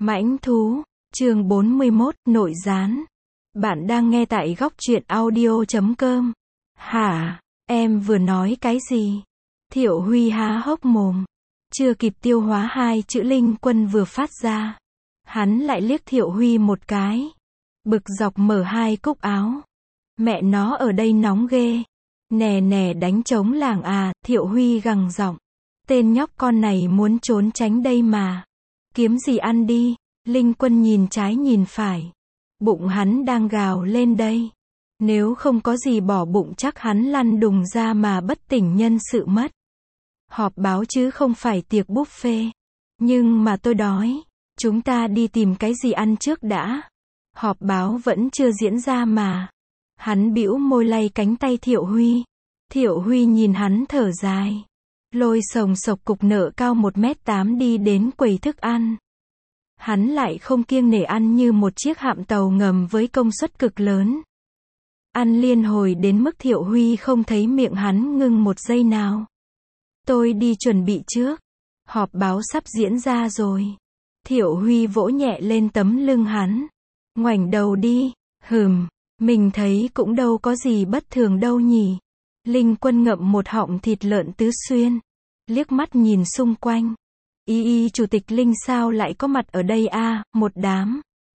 Mãnh thú, chương 41, nội gián. Bạn đang nghe tại góc truyện audio.com. Hả, em vừa nói cái gì? Thiệu Huy há hốc mồm. Chưa kịp tiêu hóa hai chữ Linh Quân vừa phát ra. Hắn lại liếc Thiệu Huy một cái. Bực dọc mở hai cúc áo. Mẹ nó ở đây nóng ghê. Nè nè đánh trống làng à, Thiệu Huy gằn giọng. Tên nhóc con này muốn trốn tránh đây mà. Kiếm gì ăn đi. Linh Quân nhìn trái nhìn phải. Bụng hắn đang gào lên đây. Nếu không có gì bỏ bụng chắc hắn lăn đùng ra mà bất tỉnh nhân sự mất. Họp báo chứ không phải tiệc buffet. Nhưng mà tôi đói. Chúng ta đi tìm cái gì ăn trước đã. Họp báo vẫn chưa diễn ra mà. Hắn bĩu môi lay cánh tay Thiệu Huy. Thiệu Huy nhìn hắn thở dài. Lôi sồng sộc cục nợ cao 1m8 đi đến quầy thức ăn. Hắn lại không kiêng nể ăn như một chiếc hạm tàu ngầm với công suất cực lớn. Ăn liên hồi đến mức Thiệu Huy không thấy miệng hắn ngưng một giây nào. Tôi đi chuẩn bị trước. Họp báo sắp diễn ra rồi. Thiệu Huy vỗ nhẹ lên tấm lưng hắn. Ngoảnh đầu đi. Mình thấy cũng đâu có gì bất thường đâu nhỉ. Linh Quân ngậm một họng thịt lợn tứ xuyên. Liếc mắt nhìn xung quanh. Chủ tịch Linh sao lại có mặt ở đây à, một đám.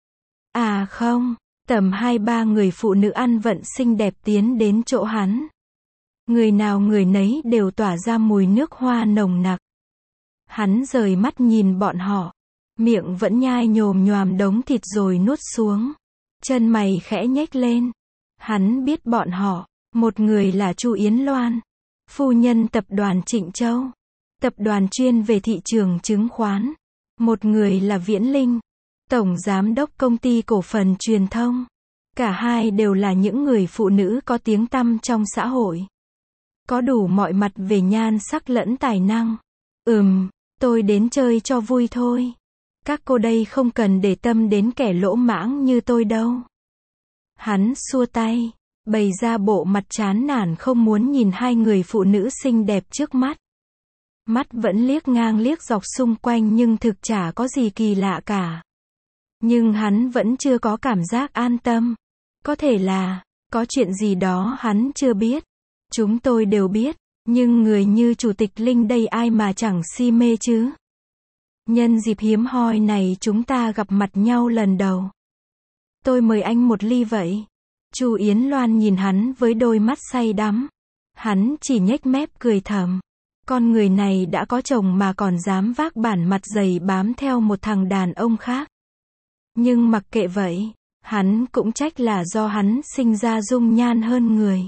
À không, tầm 2-3 người phụ nữ ăn vận xinh đẹp tiến đến chỗ hắn. Người nào người nấy đều tỏa ra mùi nước hoa nồng nặc. Hắn rời mắt nhìn bọn họ. Miệng vẫn nhai nhồm nhoàm đống thịt rồi nuốt xuống. Chân mày khẽ nhếch lên. Hắn biết bọn họ. Một người là Chu Yến Loan, phu nhân tập đoàn Trịnh Châu, tập đoàn chuyên về thị trường chứng khoán. Một người là Viễn Linh, tổng giám đốc công ty cổ phần truyền thông. Cả hai đều là những người phụ nữ có tiếng tăm trong xã hội. Có đủ mọi mặt về nhan sắc lẫn tài năng. Tôi đến chơi cho vui thôi. Các cô đây không cần để tâm đến kẻ lỗ mãng như tôi đâu. Hắn xua tay. Bày ra bộ mặt chán nản không muốn nhìn hai người phụ nữ xinh đẹp trước mắt. Mắt vẫn liếc ngang liếc dọc xung quanh nhưng thực chả có gì kỳ lạ cả. Nhưng hắn vẫn chưa có cảm giác an tâm. Có thể là, có chuyện gì đó hắn chưa biết. Chúng tôi đều biết, nhưng người như Chủ tịch Linh đây ai mà chẳng si mê chứ. Nhân dịp hiếm hoi này chúng ta gặp mặt nhau lần đầu. Tôi mời anh một ly vậy. Chu Yến Loan nhìn hắn với đôi mắt say đắm. Hắn chỉ nhếch mép cười thầm. Con người này đã có chồng mà còn dám vác bản mặt dày bám theo một thằng đàn ông khác. Nhưng mặc kệ vậy, hắn cũng trách là do hắn sinh ra dung nhan hơn người.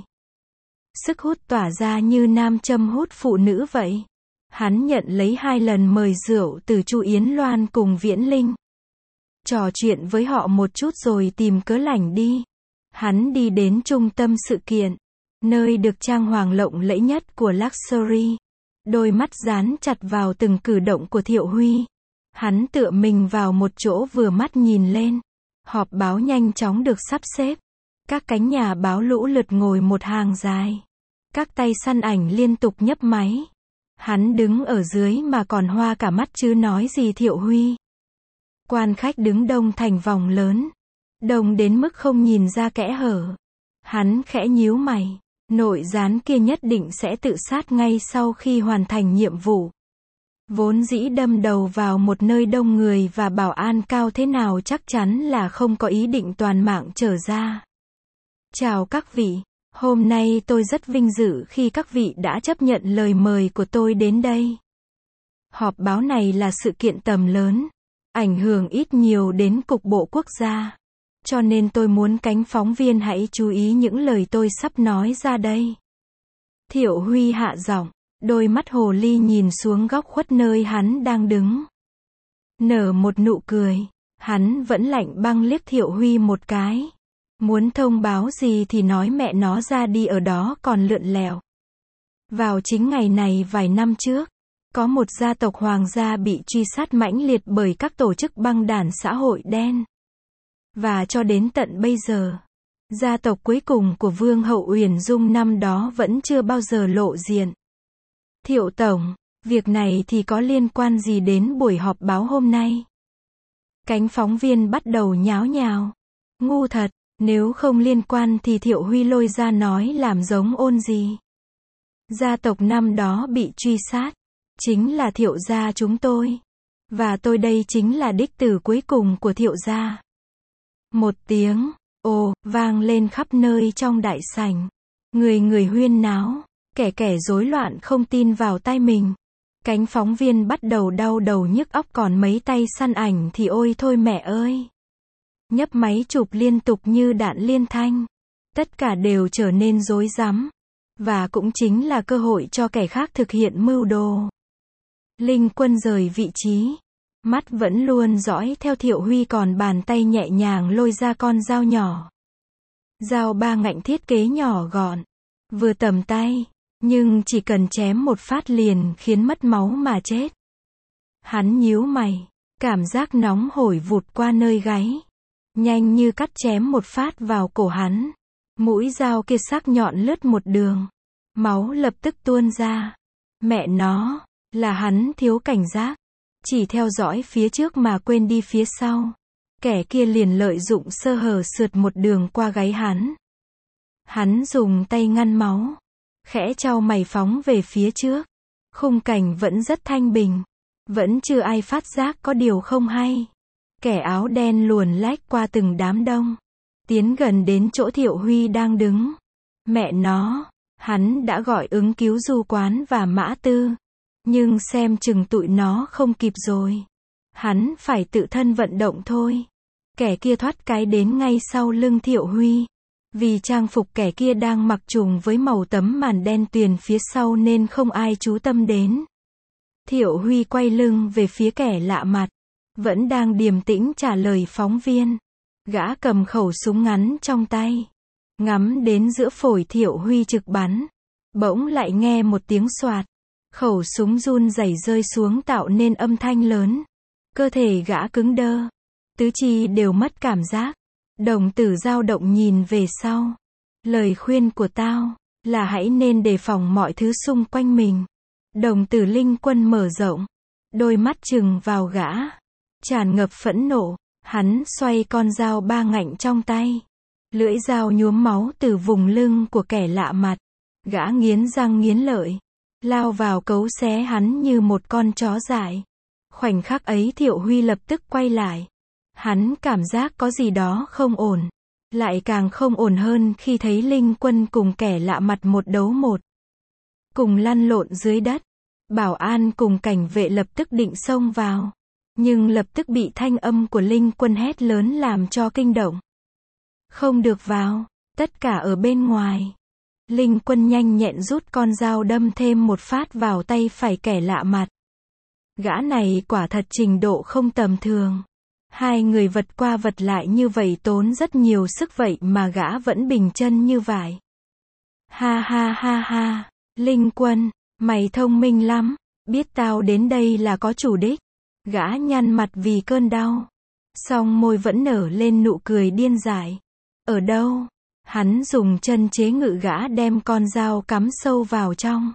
Sức hút tỏa ra như nam châm hút phụ nữ vậy. Hắn nhận lấy 2 lần mời rượu từ Chu Yến Loan cùng Viễn Linh. Trò chuyện với họ một chút rồi tìm cớ lảnh đi. Hắn đi đến trung tâm sự kiện, nơi được trang hoàng lộng lẫy nhất của Luxury. Đôi mắt dán chặt vào từng cử động của Thiệu Huy. Hắn tựa mình vào một chỗ vừa mắt nhìn lên. Họp báo nhanh chóng được sắp xếp. Các cánh nhà báo lũ lượt ngồi một hàng dài. Các tay săn ảnh liên tục nhấp máy. Hắn đứng ở dưới mà còn hoa cả mắt chứ nói gì Thiệu Huy. Quan khách đứng đông thành vòng lớn. Đông đến mức không nhìn ra kẽ hở. Hắn khẽ nhíu mày. Nội gián kia nhất định sẽ tự sát ngay sau khi hoàn thành nhiệm vụ. Vốn dĩ đâm đầu vào một nơi đông người và bảo an cao thế nào chắc chắn là không có ý định toàn mạng trở ra. Chào các vị. Hôm nay tôi rất vinh dự khi các vị đã chấp nhận lời mời của tôi đến đây. Họp báo này là sự kiện tầm lớn. Ảnh hưởng ít nhiều đến cục bộ quốc gia. Cho nên tôi muốn cánh phóng viên hãy chú ý những lời tôi sắp nói ra đây. Thiệu Huy hạ giọng, đôi mắt hồ ly nhìn xuống góc khuất nơi hắn đang đứng. Nở một nụ cười, hắn vẫn lạnh băng liếc Thiệu Huy một cái. Muốn thông báo gì thì nói mẹ nó ra đi ở đó còn lượn lẹo. Vào chính ngày này vài năm trước, có một gia tộc hoàng gia bị truy sát mãnh liệt bởi các tổ chức băng đảng xã hội đen. Và cho đến tận bây giờ, gia tộc cuối cùng của Vương hậu Uyển Dung năm đó vẫn chưa bao giờ lộ diện. Thiệu Tổng, việc này thì có liên quan gì đến buổi họp báo hôm nay? Cánh phóng viên bắt đầu nháo nhào. Ngu thật, nếu không liên quan thì Thiệu Huy lôi ra nói làm giống ôn gì. Gia tộc năm đó bị truy sát, chính là Thiệu gia chúng tôi. Và tôi đây chính là đích tử cuối cùng của Thiệu gia. Một tiếng ồ vang lên khắp nơi trong đại sảnh. Người người huyên náo, kẻ rối loạn không tin vào tai mình. Cánh phóng viên bắt đầu đau đầu nhức óc, còn mấy tay săn ảnh thì ôi thôi mẹ ơi. Nhấp máy chụp liên tục như đạn liên thanh. Tất cả đều trở nên rối rắm. Và cũng chính là cơ hội cho kẻ khác thực hiện mưu đồ. Linh Quân rời vị trí. Mắt vẫn luôn dõi theo Thiệu Huy, còn bàn tay nhẹ nhàng lôi ra con dao nhỏ. Dao ba ngạnh thiết kế nhỏ gọn. Vừa tầm tay. Nhưng chỉ cần chém một phát liền khiến mất máu mà chết. Hắn nhíu mày. Cảm giác nóng hổi vụt qua nơi gáy. Nhanh như cắt chém một phát vào cổ hắn. Mũi dao kia sắc nhọn lướt một đường. Máu lập tức tuôn ra. Mẹ nó, là hắn thiếu cảnh giác. Chỉ theo dõi phía trước mà quên đi phía sau. Kẻ kia liền lợi dụng sơ hở sượt một đường qua gáy hắn. Hắn dùng tay ngăn máu. Khẽ chau mày phóng về phía trước. Khung cảnh vẫn rất thanh bình. Vẫn chưa ai phát giác có điều không hay. Kẻ áo đen luồn lách qua từng đám đông. Tiến gần đến chỗ Thiệu Huy đang đứng. Mẹ nó, hắn đã gọi ứng cứu Du Quán và Mã Tư. Nhưng xem chừng tụi nó không kịp rồi. Hắn phải tự thân vận động thôi. Kẻ kia thoát cái đến ngay sau lưng Thiệu Huy. Vì trang phục kẻ kia đang mặc trùng với màu tấm màn đen tuyền phía sau nên không ai chú tâm đến. Thiệu Huy quay lưng về phía kẻ lạ mặt. Vẫn đang điềm tĩnh trả lời phóng viên. Gã cầm khẩu súng ngắn trong tay. Ngắm đến giữa phổi Thiệu Huy trực bắn. Bỗng lại nghe một tiếng xoạt. Khẩu súng run rẩy rơi xuống tạo nên âm thanh lớn. Cơ thể gã cứng đơ. Tứ chi đều mất cảm giác. Đồng tử dao động nhìn về sau. Lời khuyên của tao là hãy nên đề phòng mọi thứ xung quanh mình. Đồng tử Linh Quân mở rộng. Đôi mắt trừng vào gã. Tràn ngập phẫn nộ. Hắn xoay con dao ba ngạnh trong tay. Lưỡi dao nhuốm máu từ vùng lưng của kẻ lạ mặt. Gã nghiến răng nghiến lợi. Lao vào cấu xé hắn như một con chó dại. Khoảnh khắc ấy Thiệu Huy lập tức quay lại. Hắn cảm giác có gì đó không ổn. Lại càng không ổn hơn khi thấy Linh Quân cùng kẻ lạ mặt một đấu một. Cùng lăn lộn dưới đất. Bảo an cùng cảnh vệ lập tức định xông vào. Nhưng lập tức bị thanh âm của Linh Quân hét lớn làm cho kinh động. Không được vào, tất cả ở bên ngoài. Linh Quân nhanh nhẹn rút con dao đâm thêm một phát vào tay phải kẻ lạ mặt. Gã này quả thật trình độ không tầm thường. Hai người vật qua vật lại như vậy tốn rất nhiều sức vậy mà gã vẫn bình chân như vậy. Ha ha ha ha, Linh Quân, mày thông minh lắm, biết tao đến đây là có chủ đích. Gã nhăn mặt vì cơn đau. Song môi vẫn nở lên nụ cười điên dại. Ở đâu? Hắn dùng chân chế ngự gã đem con dao cắm sâu vào trong.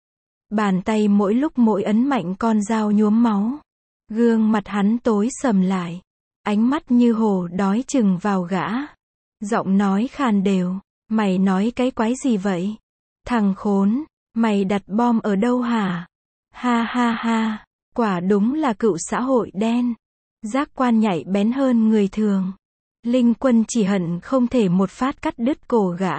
Bàn tay mỗi lúc mỗi ấn mạnh con dao nhuốm máu. Gương mặt hắn tối sầm lại. Ánh mắt như hổ đói chừng vào gã. Giọng nói khàn đều. Mày nói cái quái gì vậy? Thằng khốn, mày đặt bom ở đâu hả? Ha ha ha, quả đúng là cựu xã hội đen. Giác quan nhạy bén hơn người thường. Linh Quân chỉ hận không thể một phát cắt đứt cổ gã.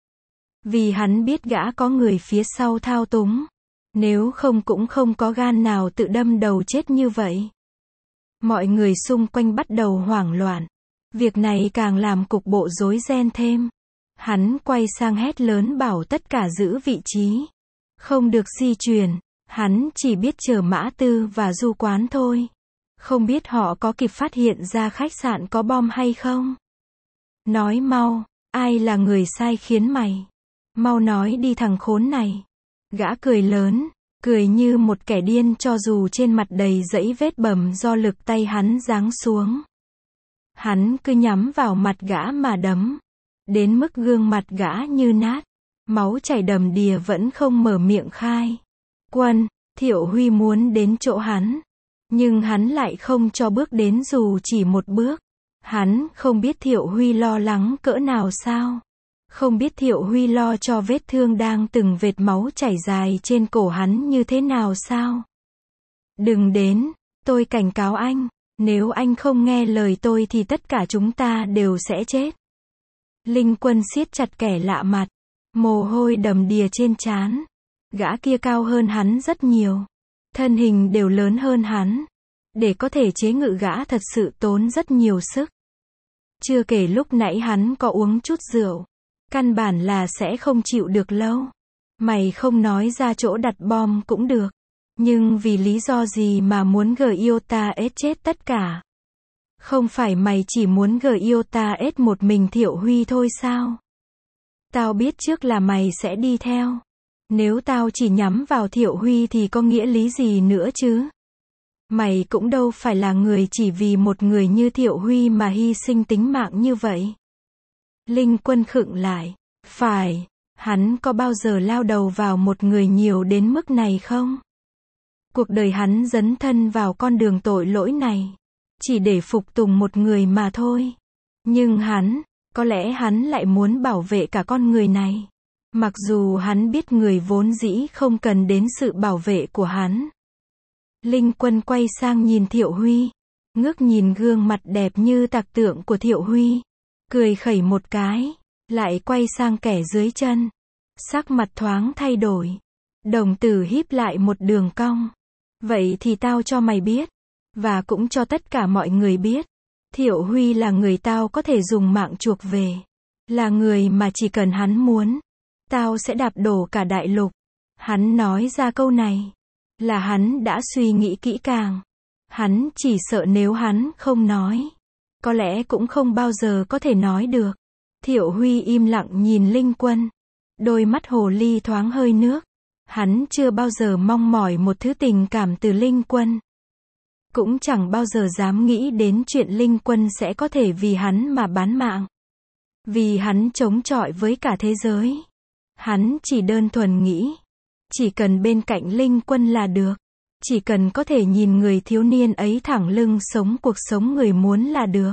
Vì hắn biết gã có người phía sau thao túng. Nếu không cũng không có gan nào tự đâm đầu chết như vậy. Mọi người xung quanh bắt đầu hoảng loạn. Việc này càng làm cục bộ rối ren thêm. Hắn quay sang hét lớn bảo tất cả giữ vị trí. Không được di chuyển. Hắn chỉ biết chờ Mã Tư và Du Quán thôi. Không biết họ có kịp phát hiện ra khách sạn có bom hay không? Nói mau, ai là người sai khiến mày? Mau nói đi thằng khốn này. Gã cười lớn, cười như một kẻ điên cho dù trên mặt đầy dẫy vết bầm do lực tay hắn giáng xuống. Hắn cứ nhắm vào mặt gã mà đấm. Đến mức gương mặt gã như nát. Máu chảy đầm đìa vẫn không mở miệng khai. Quân, Thiệu Huy muốn đến chỗ hắn. Nhưng hắn lại không cho bước đến dù chỉ một bước. Hắn không biết Thiệu Huy lo lắng cỡ nào sao? Không biết Thiệu Huy lo cho vết thương đang từng vệt máu chảy dài trên cổ hắn như thế nào sao? Đừng đến, tôi cảnh cáo anh, nếu anh không nghe lời tôi thì tất cả chúng ta đều sẽ chết. Linh Quân siết chặt kẻ lạ mặt, mồ hôi đầm đìa trên trán. Gã kia cao hơn hắn rất nhiều, thân hình đều lớn hơn hắn. Để có thể chế ngự gã thật sự tốn rất nhiều sức. Chưa kể lúc nãy hắn có uống chút rượu, căn bản là sẽ không chịu được lâu. Mày không nói ra chỗ đặt bom cũng được, nhưng vì lý do gì mà muốn Giota chết tất cả? Không phải mày chỉ muốn Giota một mình Thiệu Huy thôi sao? Tao biết trước là mày sẽ đi theo. Nếu tao chỉ nhắm vào Thiệu Huy thì có nghĩa lý gì nữa chứ? Mày cũng đâu phải là người chỉ vì một người như Thiệu Huy mà hy sinh tính mạng như vậy. Linh Quân khựng lại. Phải, hắn có bao giờ lao đầu vào một người nhiều đến mức này không? Cuộc đời hắn dấn thân vào con đường tội lỗi này, chỉ để phục tùng một người mà thôi. Nhưng có lẽ hắn lại muốn bảo vệ cả con người này. Mặc dù hắn biết người vốn dĩ không cần đến sự bảo vệ của hắn. Linh Quân quay sang nhìn Thiệu Huy, ngước nhìn gương mặt đẹp như tạc tượng của Thiệu Huy, cười khẩy một cái, lại quay sang kẻ dưới chân. Sắc mặt thoáng thay đổi, đồng tử híp lại một đường cong. Vậy thì tao cho mày biết, và cũng cho tất cả mọi người biết, Thiệu Huy là người tao có thể dùng mạng chuộc về. Là người mà chỉ cần hắn muốn, tao sẽ đạp đổ cả đại lục. Hắn nói ra câu này, là hắn đã suy nghĩ kỹ càng. Hắn chỉ sợ nếu hắn không nói, có lẽ cũng không bao giờ có thể nói được. Thiệu Huy im lặng nhìn Linh Quân. Đôi mắt hồ ly thoáng hơi nước. Hắn chưa bao giờ mong mỏi một thứ tình cảm từ Linh Quân. Cũng chẳng bao giờ dám nghĩ đến chuyện Linh Quân sẽ có thể vì hắn mà bán mạng. Vì hắn chống chọi với cả thế giới. Hắn chỉ đơn thuần nghĩ, chỉ cần bên cạnh Linh Quân là được. Chỉ cần có thể nhìn người thiếu niên ấy thẳng lưng sống cuộc sống người muốn là được.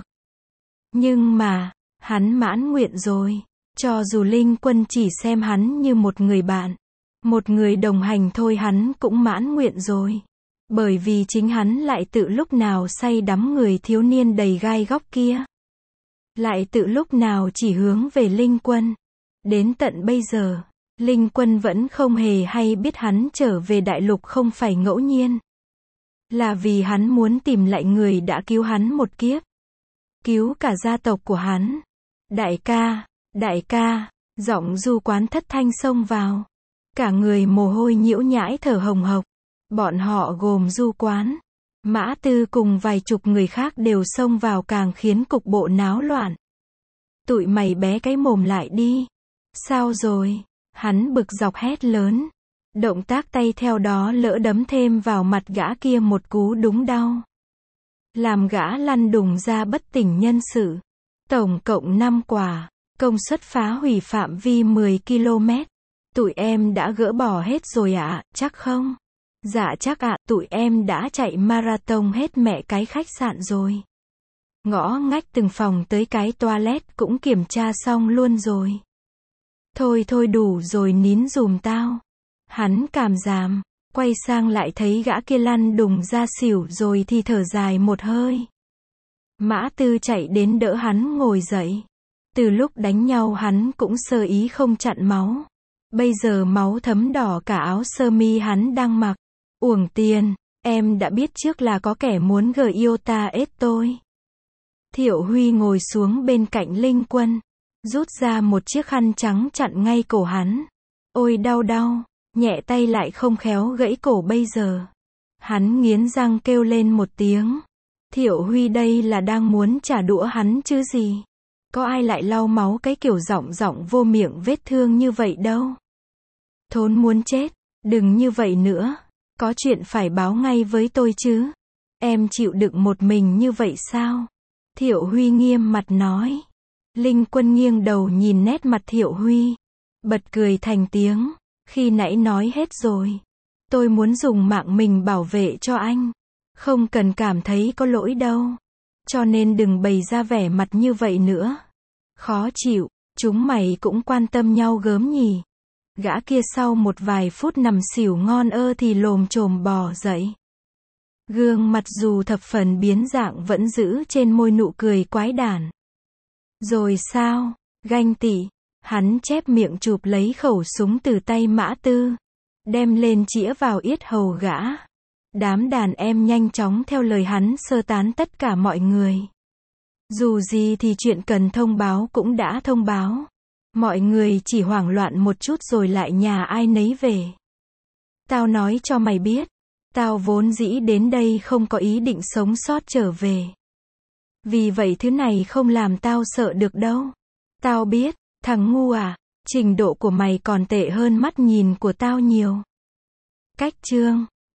Nhưng mà, hắn mãn nguyện rồi. Cho dù Linh Quân chỉ xem hắn như một người bạn, một người đồng hành thôi, hắn cũng mãn nguyện rồi. Bởi vì chính hắn lại tự lúc nào say đắm người thiếu niên đầy gai góc kia. Lại tự lúc nào chỉ hướng về Linh Quân. Đến tận bây giờ, Linh Quân vẫn không hề hay biết hắn trở về đại lục không phải ngẫu nhiên. Là vì hắn muốn tìm lại người đã cứu hắn một kiếp. Cứu cả gia tộc của hắn. Đại ca, giọng Du Quán thất thanh xông vào. Cả người mồ hôi nhiễu nhãi thở hồng hộc. Bọn họ gồm Du Quán, Mã Tư cùng vài chục người khác đều xông vào càng khiến cục bộ náo loạn. Tụi mày bé cái mồm lại đi. Sao rồi? Hắn bực dọc hét lớn. Động tác tay theo đó lỡ đấm thêm vào mặt gã kia một cú đúng đau. Làm gã lăn đùng ra bất tỉnh nhân sự. Tổng cộng 5 quả. Công suất phá hủy phạm vi 10 km. Tụi em đã gỡ bỏ hết rồi ạ, chắc không? Dạ chắc ạ, tụi em đã chạy marathon hết mẹ cái khách sạn rồi. Ngõ ngách từng phòng tới cái toilet cũng kiểm tra xong luôn rồi. Thôi đủ rồi, nín dùm tao. Hắn cảm giảm, quay sang lại thấy gã kia lăn đùng ra xỉu rồi thì thở dài một hơi. Mã Tư chạy đến đỡ hắn ngồi dậy. Từ lúc đánh nhau hắn cũng sơ ý không chặn máu. Bây giờ máu thấm đỏ cả áo sơ mi hắn đang mặc. Uổng tiền, em đã biết trước là có kẻ muốn Giota tôi. Thiệu Huy ngồi xuống bên cạnh Linh Quân, rút ra một chiếc khăn trắng chặn ngay cổ hắn. Ôi đau, nhẹ tay lại không khéo gãy cổ bây giờ. Hắn nghiến răng kêu lên một tiếng. Thiệu Huy đây là đang muốn trả đũa hắn chứ gì. Có ai lại lau máu cái kiểu giọng vô miệng vết thương như vậy đâu. Thốn muốn chết, đừng như vậy nữa. Có chuyện phải báo ngay với tôi chứ. Em chịu đựng một mình như vậy sao? Thiệu Huy nghiêm mặt nói. Linh Quân nghiêng đầu nhìn nét mặt Thiệu Huy. Bật cười thành tiếng. Khi nãy nói hết rồi. Tôi muốn dùng mạng mình bảo vệ cho anh. Không cần cảm thấy có lỗi đâu. Cho nên đừng bày ra vẻ mặt như vậy nữa. Khó chịu, chúng mày cũng quan tâm nhau gớm nhỉ. Gã kia sau một vài phút nằm xỉu ngon ơ thì lồm chồm bò dậy. Gương mặt dù thập phần biến dạng vẫn giữ trên môi nụ cười quái đản. Rồi sao? Ganh tị. Hắn chép miệng chụp lấy khẩu súng từ tay Mã Tư. Đem lên chĩa vào yết hầu gã. Đám đàn em nhanh chóng theo lời hắn sơ tán tất cả mọi người. Dù gì thì chuyện cần thông báo cũng đã thông báo. Mọi người chỉ hoảng loạn một chút rồi lại nhà ai nấy về. Tao nói cho mày biết. Tao vốn dĩ đến đây không có ý định sống sót trở về. Vì vậy thứ này không làm tao sợ được đâu. Tao biết, thằng ngu à, trình độ của mày còn tệ hơn mắt nhìn của tao nhiều. Cách chương